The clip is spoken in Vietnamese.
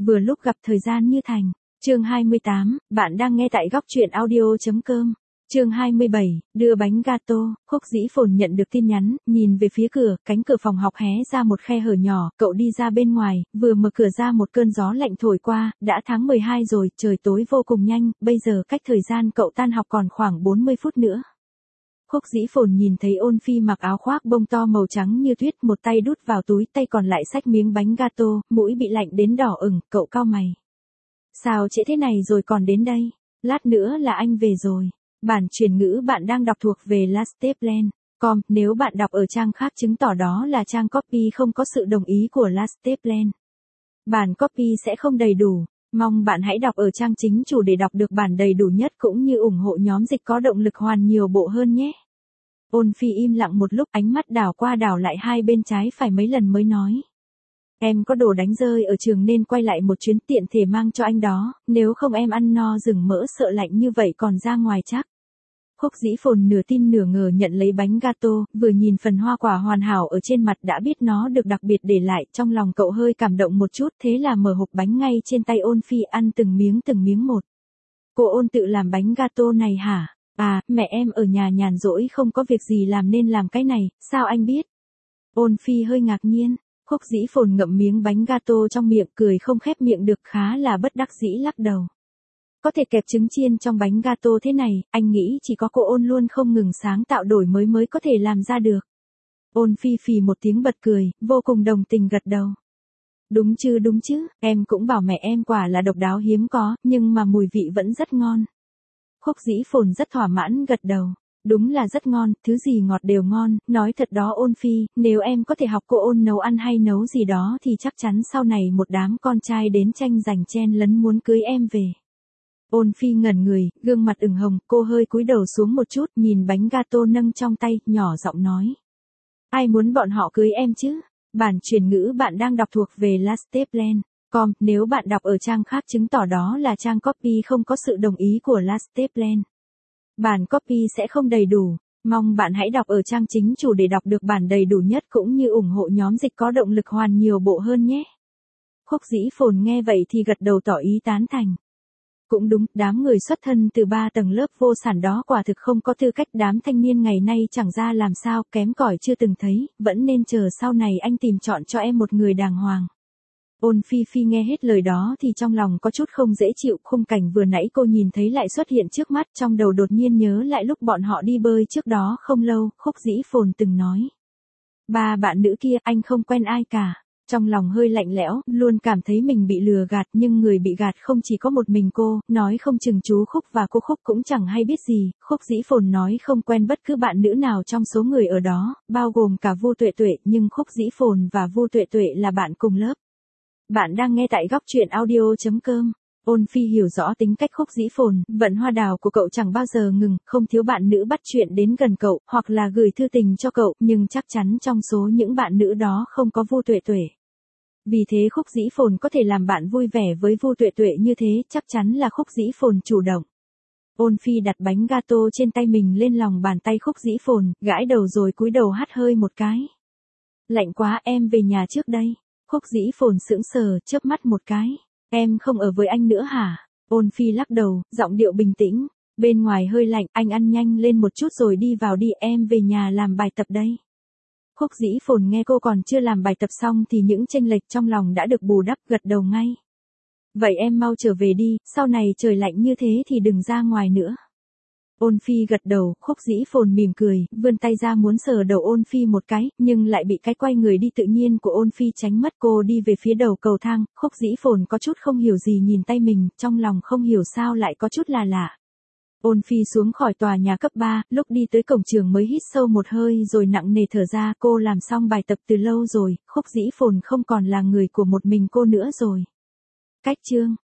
vừa lúc gặp thời gian như thành. Chương 28, bạn đang nghe tại góc truyện audio.com. Chương 27, đưa bánh gato. Khúc Dĩ Phồn nhận được tin nhắn, nhìn về phía cửa, cánh cửa phòng học hé ra một khe hở nhỏ, cậu đi ra bên ngoài, vừa mở cửa ra một cơn gió lạnh thổi qua, đã tháng 12 rồi, trời tối vô cùng nhanh, bây giờ cách thời gian cậu tan học còn khoảng 40 phút nữa. Khúc Dĩ Phồn nhìn thấy Ôn Phi mặc áo khoác bông to màu trắng như tuyết, một tay đút vào túi, tay còn lại xách miếng bánh gato, mũi bị lạnh đến đỏ ửng, cậu cau mày. Sao trễ thế này rồi còn đến đây? Lát nữa là anh về rồi. Bản chuyển ngữ bạn đang đọc thuộc về lasteplan.com, nếu bạn đọc ở trang khác chứng tỏ đó là trang copy không có sự đồng ý của Lasteplan. Bản copy sẽ không đầy đủ. Mong bạn hãy đọc ở trang chính chủ để đọc được bản đầy đủ nhất cũng như ủng hộ nhóm dịch có động lực hoàn nhiều bộ hơn nhé. Ôn Phi im lặng một lúc, ánh mắt đảo qua đảo lại hai bên trái phải mấy lần mới nói. Em có đồ đánh rơi ở trường nên quay lại một chuyến tiện thể mang cho anh đó, nếu không em ăn no rừng mỡ sợ lạnh như vậy còn ra ngoài chắc. Khúc Dĩ Phồn nửa tin nửa ngờ nhận lấy bánh gato, vừa nhìn phần hoa quả hoàn hảo ở trên mặt đã biết nó được đặc biệt để lại, trong lòng cậu hơi cảm động một chút, thế là mở hộp bánh ngay trên tay Ôn Phi ăn từng miếng một. Cô Ôn tự làm bánh gato này hả? À, mẹ em ở nhà nhàn rỗi không có việc gì làm nên làm cái này, sao anh biết? Ôn Phi hơi ngạc nhiên. Khúc Dĩ Phồn ngậm miếng bánh gato trong miệng cười không khép miệng được, khá là bất đắc dĩ lắc đầu. Có thể kẹp trứng chiên trong bánh gato thế này, anh nghĩ chỉ có cô Ôn luôn không ngừng sáng tạo đổi mới có thể làm ra được. Ôn Phi phì một tiếng bật cười, vô cùng đồng tình gật đầu. Đúng chứ, em cũng bảo mẹ em quả là độc đáo hiếm có, nhưng mà mùi vị vẫn rất ngon. Khúc Dĩ Phồn rất thỏa mãn gật đầu. Đúng là rất ngon, thứ gì ngọt đều ngon, nói thật đó Ôn Phi, nếu em có thể học cô Ôn nấu ăn hay nấu gì đó thì chắc chắn sau này một đám con trai đến tranh giành chen lấn muốn cưới em về. Ôn Phi ngẩn người, gương mặt ửng hồng, cô hơi cúi đầu xuống một chút, nhìn bánh gato nâng trong tay, nhỏ giọng nói. Ai muốn bọn họ cưới em chứ? Bản chuyển ngữ bạn đang đọc thuộc về Lasteplan.com, nếu bạn đọc ở trang khác chứng tỏ đó là trang copy không có sự đồng ý của Lasteplan. Bản copy sẽ không đầy đủ, mong bạn hãy đọc ở trang chính chủ để đọc được bản đầy đủ nhất cũng như ủng hộ nhóm dịch có động lực hoàn nhiều bộ hơn nhé. Khúc Dĩ Phồn nghe vậy thì gật đầu tỏ ý tán thành. Cũng đúng, đám người xuất thân từ 3 tầng lớp vô sản đó quả thực không có tư cách, đám thanh niên ngày nay chẳng ra làm sao, kém cỏi chưa từng thấy, vẫn nên chờ sau này anh tìm chọn cho em một người đàng hoàng. Ôn Phi nghe hết lời đó thì trong lòng có chút không dễ chịu, khung cảnh vừa nãy cô nhìn thấy lại xuất hiện trước mắt, trong đầu đột nhiên nhớ lại lúc bọn họ đi bơi trước đó không lâu, Khúc Dĩ Phồn từng nói. 3 bạn nữ kia anh không quen ai cả. Trong lòng hơi lạnh lẽo, luôn cảm thấy mình bị lừa gạt, nhưng người bị gạt không chỉ có một mình cô, nói không chừng chú Khúc và cô Khúc cũng chẳng hay biết gì. Khúc Dĩ Phồn nói không quen bất cứ bạn nữ nào trong số người ở đó, bao gồm cả Vu Tuệ Tuệ, nhưng Khúc Dĩ Phồn và Vu Tuệ Tuệ là bạn cùng lớp. Bạn đang nghe tại góc truyện audio.com. Ôn Phi hiểu rõ tính cách Khúc Dĩ Phồn, vận hoa đào của cậu chẳng bao giờ ngừng, không thiếu bạn nữ bắt chuyện đến gần cậu, hoặc là gửi thư tình cho cậu, nhưng chắc chắn trong số những bạn nữ đó không có Vu Tuệ Tuệ. Vì thế Khúc Dĩ Phồn có thể làm bạn vui vẻ với Vu Tuệ Tuệ như thế, chắc chắn là Khúc Dĩ Phồn chủ động. Ôn Phi đặt bánh gato trên tay mình lên lòng bàn tay Khúc Dĩ Phồn, gãi đầu rồi cúi đầu hắt hơi một cái. Lạnh quá, em về nhà trước đây. Khúc Dĩ Phồn sững sờ, chớp mắt một cái. Em không ở với anh nữa hả? Ôn Phi lắc đầu, giọng điệu bình tĩnh. Bên ngoài hơi lạnh, anh ăn nhanh lên một chút rồi đi vào đi, em về nhà làm bài tập đây. Khúc Dĩ Phồn nghe cô còn chưa làm bài tập xong thì những chênh lệch trong lòng đã được bù đắp, gật đầu ngay. Vậy em mau trở về đi, sau này trời lạnh như thế thì đừng ra ngoài nữa. Ôn Phi gật đầu, Khúc Dĩ Phồn mỉm cười, vươn tay ra muốn sờ đầu Ôn Phi một cái, nhưng lại bị cái quay người đi tự nhiên của Ôn Phi tránh mất. Cô đi về phía đầu cầu thang, Khúc Dĩ Phồn có chút không hiểu gì nhìn tay mình, trong lòng không hiểu sao lại có chút là lạ. Ôn Phi xuống khỏi tòa nhà cấp 3, lúc đi tới cổng trường mới hít sâu một hơi rồi nặng nề thở ra, cô làm xong bài tập từ lâu rồi, Khúc Dĩ Phồn không còn là người của một mình cô nữa rồi. Cách chương